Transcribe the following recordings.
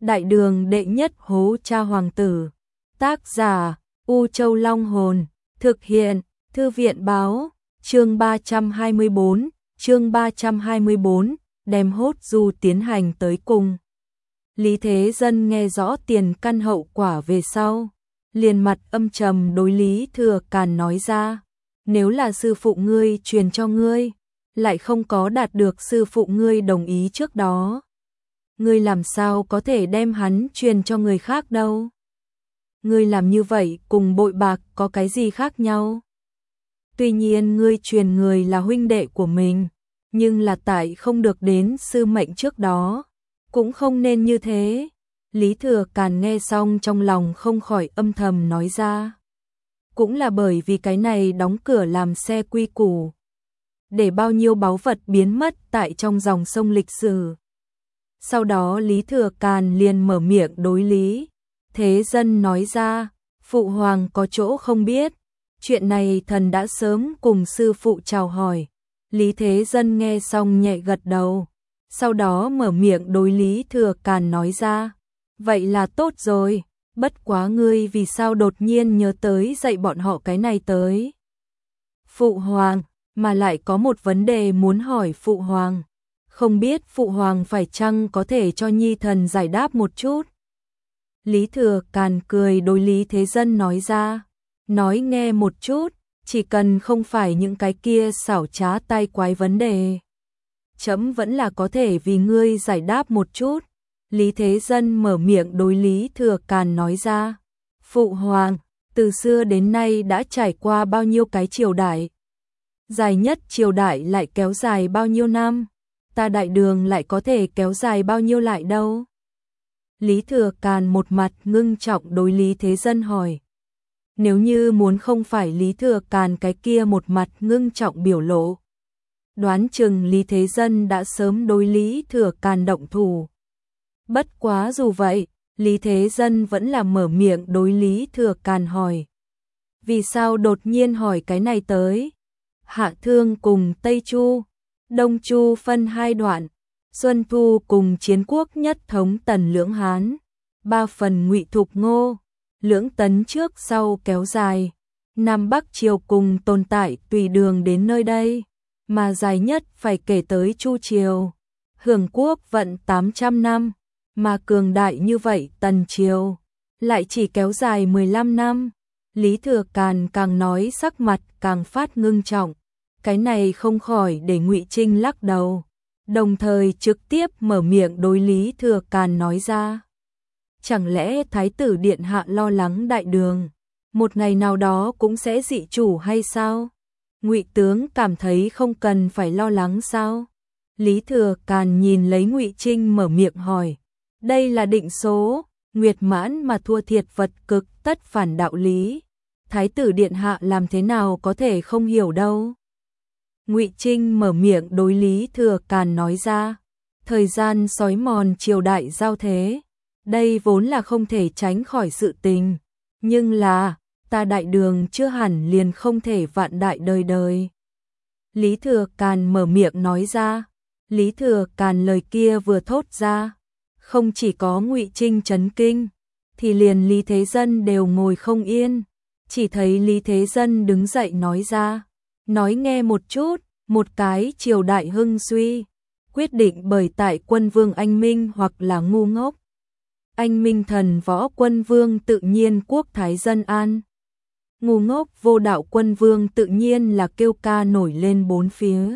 Đại đường đệ nhất hố cha hoàng tử. Tác giả U Châu Long Hồn. Thực hiện Thư viện báo. Chương 324, đem hốt du tiến hành tới cùng. Lý Thế Dân nghe rõ tiền căn hậu quả về sau, liền mặt âm trầm đối Lý Thừa Càn nói ra, nếu là sư phụ ngươi truyền cho ngươi, lại không có đạt được sư phụ ngươi đồng ý trước đó, ngươi làm sao có thể đem hắn truyền cho người khác đâu? Ngươi làm như vậy cùng bội bạc có cái gì khác nhau? Tuy nhiên ngươi truyền người là huynh đệ của mình, nhưng là tại không được đến sư mệnh trước đó, cũng không nên như thế. Lý Thừa Càn nghe xong trong lòng không khỏi âm thầm nói ra. Cũng là bởi vì cái này đóng cửa làm xe quy củ, để bao nhiêu báu vật biến mất tại trong dòng sông lịch sử. Sau đó Lý Thừa Càn liền mở miệng đối Lý Thế Dân nói ra, phụ hoàng có chỗ không biết, chuyện này thần đã sớm cùng sư phụ chào hỏi. Lý Thế Dân nghe xong nhẹ gật đầu, sau đó mở miệng đối Lý Thừa Càn nói ra, vậy là tốt rồi, bất quá ngươi vì sao đột nhiên nhớ tới dạy bọn họ cái này tới? Phụ hoàng, mà lại có một vấn đề muốn hỏi phụ hoàng, không biết phụ hoàng phải chăng có thể cho nhi thần giải đáp một chút? Lý Thừa Càn cười đối Lý Thế Dân nói ra, nói nghe một chút, chỉ cần không phải những cái kia xảo trá tai quái vấn đề, chấm vẫn là có thể vì ngươi giải đáp một chút. Lý Thế Dân mở miệng đối Lý Thừa Càn nói ra, phụ hoàng, từ xưa đến nay đã trải qua bao nhiêu cái triều đại, dài nhất triều đại lại kéo dài bao nhiêu năm, ta đại đường lại có thể kéo dài bao nhiêu lại đâu? Lý Thừa Càn một mặt ngưng trọng đối Lý Thế Dân hỏi. Nếu như muốn không phải Lý Thừa Càn cái kia một mặt ngưng trọng biểu lộ, đoán chừng Lý Thế Dân đã sớm đối Lý Thừa Càn động thủ. Bất quá dù vậy, Lý Thế Dân vẫn là mở miệng đối Lý Thừa Càn hỏi. Vì sao đột nhiên hỏi cái này tới? Hạ Thương cùng Tây Chu, Đông Chu phân hai đoạn, Xuân Thu cùng chiến quốc nhất thống Tần Lưỡng Hán, ba phần Ngụy Thục Ngô, lưỡng tấn trước sau kéo dài, Nam Bắc triều cùng tồn tại tùy đường đến nơi đây, mà dài nhất phải kể tới Chu triều, hưởng quốc vận 800 năm, mà cường đại như vậy Tần triều lại chỉ kéo dài 15 năm. Lý Thừa Càn càng nói sắc mặt càng phát ngưng trọng, cái này không khỏi để Ngụy Trinh lắc đầu, đồng thời trực tiếp mở miệng đối Lý Thừa Càn nói ra. Chẳng lẽ Thái tử Điện Hạ lo lắng đại đường một ngày nào đó cũng sẽ dị chủ hay sao? Ngụy tướng cảm thấy không cần phải lo lắng sao? Lý Thừa Càn nhìn lấy Ngụy Trinh mở miệng hỏi. Đây là định số, Nguyệt Mãn mà thua thiệt vật cực tất phản đạo lý. Thái tử Điện Hạ làm thế nào có thể không hiểu đâu? Ngụy Trinh mở miệng đối Lý Thừa Càn nói ra. Thời gian xói mòn triều đại giao thế, đây vốn là không thể tránh khỏi sự tình, nhưng là, ta đại đường chưa hẳn liền không thể vạn đại đời đời. Lý Thừa Càn mở miệng nói ra. Lý Thừa Càn lời kia vừa thốt ra, không chỉ có Ngụy Trinh chấn kinh, thì liền Lý Thế Dân đều ngồi không yên, chỉ thấy Lý Thế Dân đứng dậy nói ra, nói nghe một chút, một cái triều đại hưng suy, quyết định bởi tại quân vương anh minh hoặc là ngu ngốc. Anh minh thần võ quân vương tự nhiên quốc thái dân an. Ngu ngốc vô đạo quân vương tự nhiên là kêu ca nổi lên bốn phía.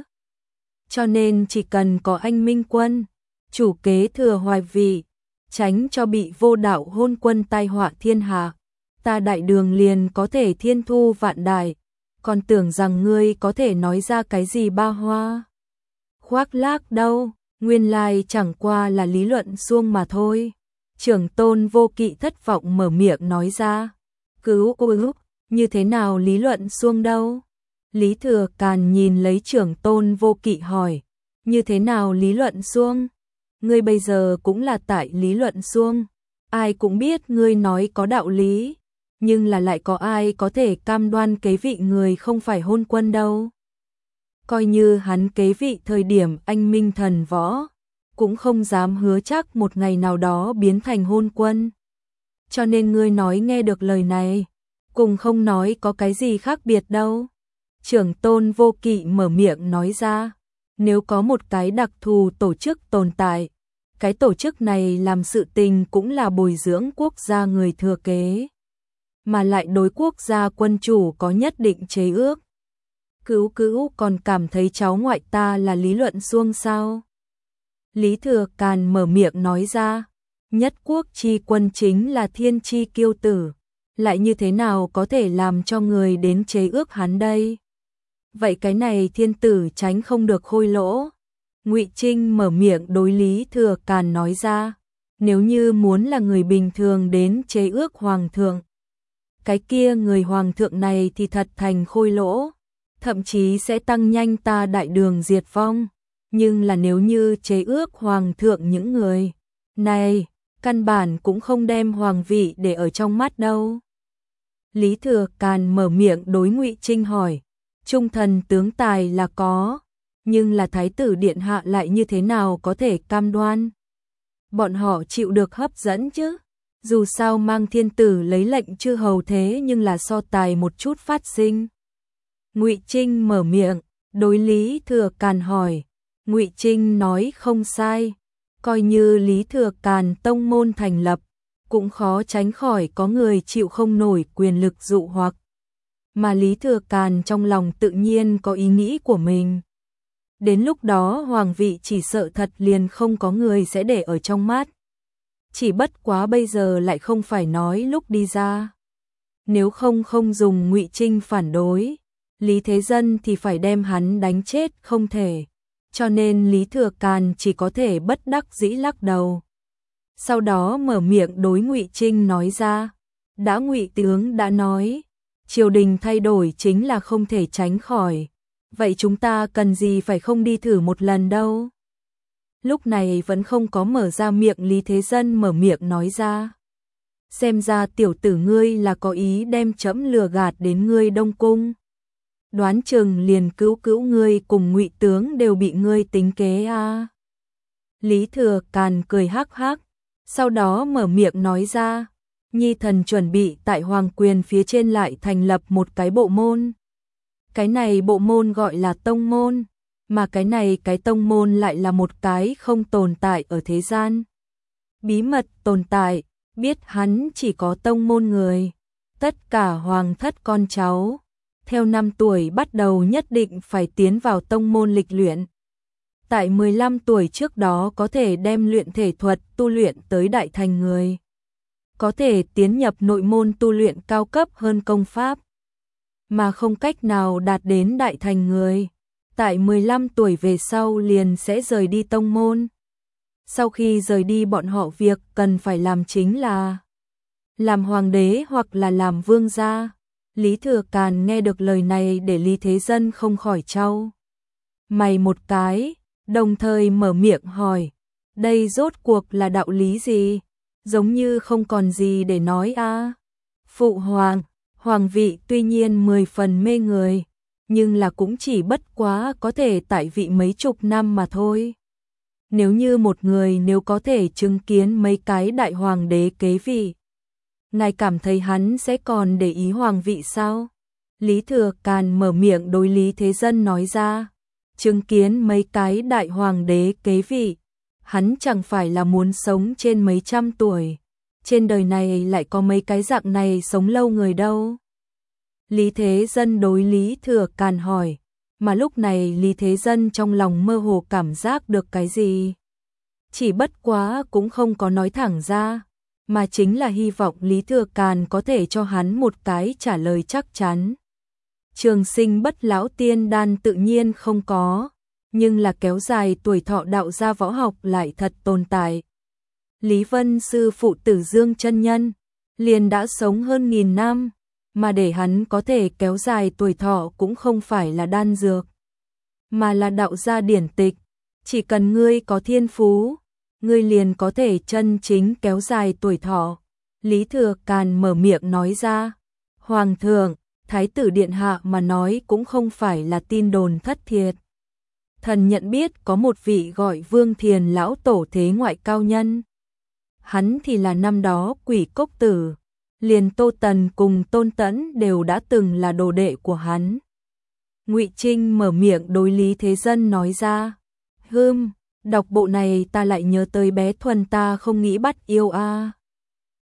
Cho nên chỉ cần có anh minh quân, chủ kế thừa hoài vị, tránh cho bị vô đạo hôn quân tai họa thiên hạ, ta đại đường liền có thể thiên thu vạn đại, còn tưởng rằng ngươi có thể nói ra cái gì ba hoa. Khoác lác đâu, nguyên lai chẳng qua là lý luận suông mà thôi. Trưởng tôn Vô Kỵ thất vọng mở miệng nói ra. Cứu cô, như thế nào lý luận suông đâu? Lý Thừa Càn nhìn lấy trưởng tôn Vô Kỵ hỏi. Như thế nào lý luận suông? Ngươi bây giờ cũng là tại lý luận suông. Ai cũng biết ngươi nói có đạo lý, nhưng là lại có ai có thể cam đoan kế vị người không phải hôn quân đâu? Coi như hắn kế vị thời điểm anh minh thần võ, cũng không dám hứa chắc một ngày nào đó biến thành hôn quân. Cho nên ngươi nói nghe được lời này, cùng không nói có cái gì khác biệt đâu. Trưởng tôn Vô Kỵ mở miệng nói ra, nếu có một cái đặc thù tổ chức tồn tại, cái tổ chức này làm sự tình cũng là bồi dưỡng quốc gia người thừa kế, mà lại đối quốc gia quân chủ có nhất định chế ước. Cữu Cữu còn cảm thấy cháu ngoại ta là lý luận suông sao? Lý Thừa Càn mở miệng nói ra, nhất quốc chi quân chính là thiên chi kiêu tử, lại như thế nào có thể làm cho người đến chế ước hắn đây? Vậy cái này thiên tử tránh không được hôi lỗ. Ngụy Trinh mở miệng đối Lý Thừa Càn nói ra, nếu như muốn là người bình thường đến chế ước hoàng thượng, cái kia người hoàng thượng này thì thật thành khôi lỗ, thậm chí sẽ tăng nhanh ta đại đường diệt vong. Nhưng là nếu như chế ước hoàng thượng những người này, căn bản cũng không đem hoàng vị để ở trong mắt đâu. Lý Thừa Càn mở miệng đối Ngụy Trinh hỏi, trung thần tướng tài là có, nhưng là thái tử điện hạ lại như thế nào có thể cam đoan? Bọn họ chịu được hấp dẫn chứ? Dù sao mang thiên tử lấy lệnh chư hầu thế nhưng là so tài một chút phát sinh. Ngụy Trinh mở miệng, đối Lý Thừa Càn hỏi. Ngụy Trinh nói không sai, coi như Lý Thừa Càn tông môn thành lập, cũng khó tránh khỏi có người chịu không nổi quyền lực dụ hoặc. Mà Lý Thừa Càn trong lòng tự nhiên có ý nghĩ của mình. Đến lúc đó hoàng vị chỉ sợ thật liền không có người sẽ để ở trong mắt. Chỉ bất quá bây giờ lại không phải nói lúc đi ra. Nếu không dùng Ngụy Trinh phản đối, Lý Thế Dân thì phải đem hắn đánh chết không thể. Cho nên Lý Thừa Càn chỉ có thể bất đắc dĩ lắc đầu. Sau đó mở miệng đối Ngụy Trinh nói ra, đã Ngụy tướng đã nói, triều đình thay đổi chính là không thể tránh khỏi, vậy chúng ta cần gì phải không đi thử một lần đâu. Lúc này vẫn không có mở ra miệng, Lý Thế Dân mở miệng nói ra, xem ra tiểu tử ngươi là có ý đem trẫm lừa gạt đến ngươi Đông Cung. Đoán chừng liền Cữu Cữu ngươi cùng Ngụy tướng đều bị ngươi tính kế a. Lý Thừa Càn cười hắc hắc, sau đó mở miệng nói ra, nhi thần chuẩn bị tại hoàng quyền phía trên lại thành lập một cái bộ môn. Cái này bộ môn gọi là tông môn, mà cái này cái tông môn lại là một cái không tồn tại ở thế gian. Bí mật tồn tại, biết hắn chỉ có tông môn người, tất cả hoàng thất con cháu theo 5 tuổi bắt đầu nhất định phải tiến vào tông môn lịch luyện. Tại 15 tuổi trước đó có thể đem luyện thể thuật tu luyện tới đại thành người. Có thể tiến nhập nội môn tu luyện cao cấp hơn công pháp. Mà không cách nào đạt đến đại thành người. Tại 15 tuổi về sau liền sẽ rời đi tông môn. Sau khi rời đi bọn họ việc cần phải làm chính là làm hoàng đế hoặc là làm vương gia. Lý Thừa Càn nghe được lời này để Lý Thế Dân không khỏi chau mày một cái, đồng thời mở miệng hỏi, đây rốt cuộc là đạo lý gì? Giống như không còn gì để nói a. Phụ hoàng, hoàng vị tuy nhiên 10 phần mê người, nhưng là cũng chỉ bất quá có thể tại vị mấy chục năm mà thôi. Nếu như một người nếu có thể chứng kiến mấy cái đại hoàng đế kế vị, ngài cảm thấy hắn sẽ còn để ý hoàng vị sao? Lý Thừa Càn mở miệng đối Lý Thế Dân nói ra, chứng kiến mấy cái đại hoàng đế kế vị, hắn chẳng phải là muốn sống trên mấy trăm tuổi, trên đời này lại có mấy cái dạng này sống lâu người đâu. Lý Thế Dân đối Lý Thừa Càn hỏi, mà lúc này Lý Thế Dân trong lòng mơ hồ cảm giác được cái gì. Chỉ bất quá cũng không có nói thẳng ra, mà chính là hy vọng Lý Thừa Càn có thể cho hắn một cái trả lời chắc chắn. Trường sinh bất lão tiên đan tự nhiên không có, nhưng là kéo dài tuổi thọ đạo gia võ học lại thật tồn tại. Lý Vân sư phụ Tử Dương chân nhân liền đã sống hơn 1000 năm, mà để hắn có thể kéo dài tuổi thọ cũng không phải là đan dược, mà là đạo gia điển tịch. Chỉ cần ngươi có thiên phú, ngươi liền có thể chân chính kéo dài tuổi thọ. Lý Thừa Càn mở miệng nói ra, hoàng thượng, thái tử điện hạ mà nói cũng không phải là tin đồn thất thiệt. thần nhận biết có một vị gọi Vương Thiền lão tổ thế ngoại cao nhân. Hắn thì là năm đó Quỷ Cốc Tử, liền Tô Tần cùng Tôn Tẫn đều đã từng là đồ đệ của hắn. Ngụy Trinh mở miệng đối Lý Thế Dân nói ra, đọc bộ này ta lại nhớ tới bé Thuần ta không nghĩ bắt yêu a.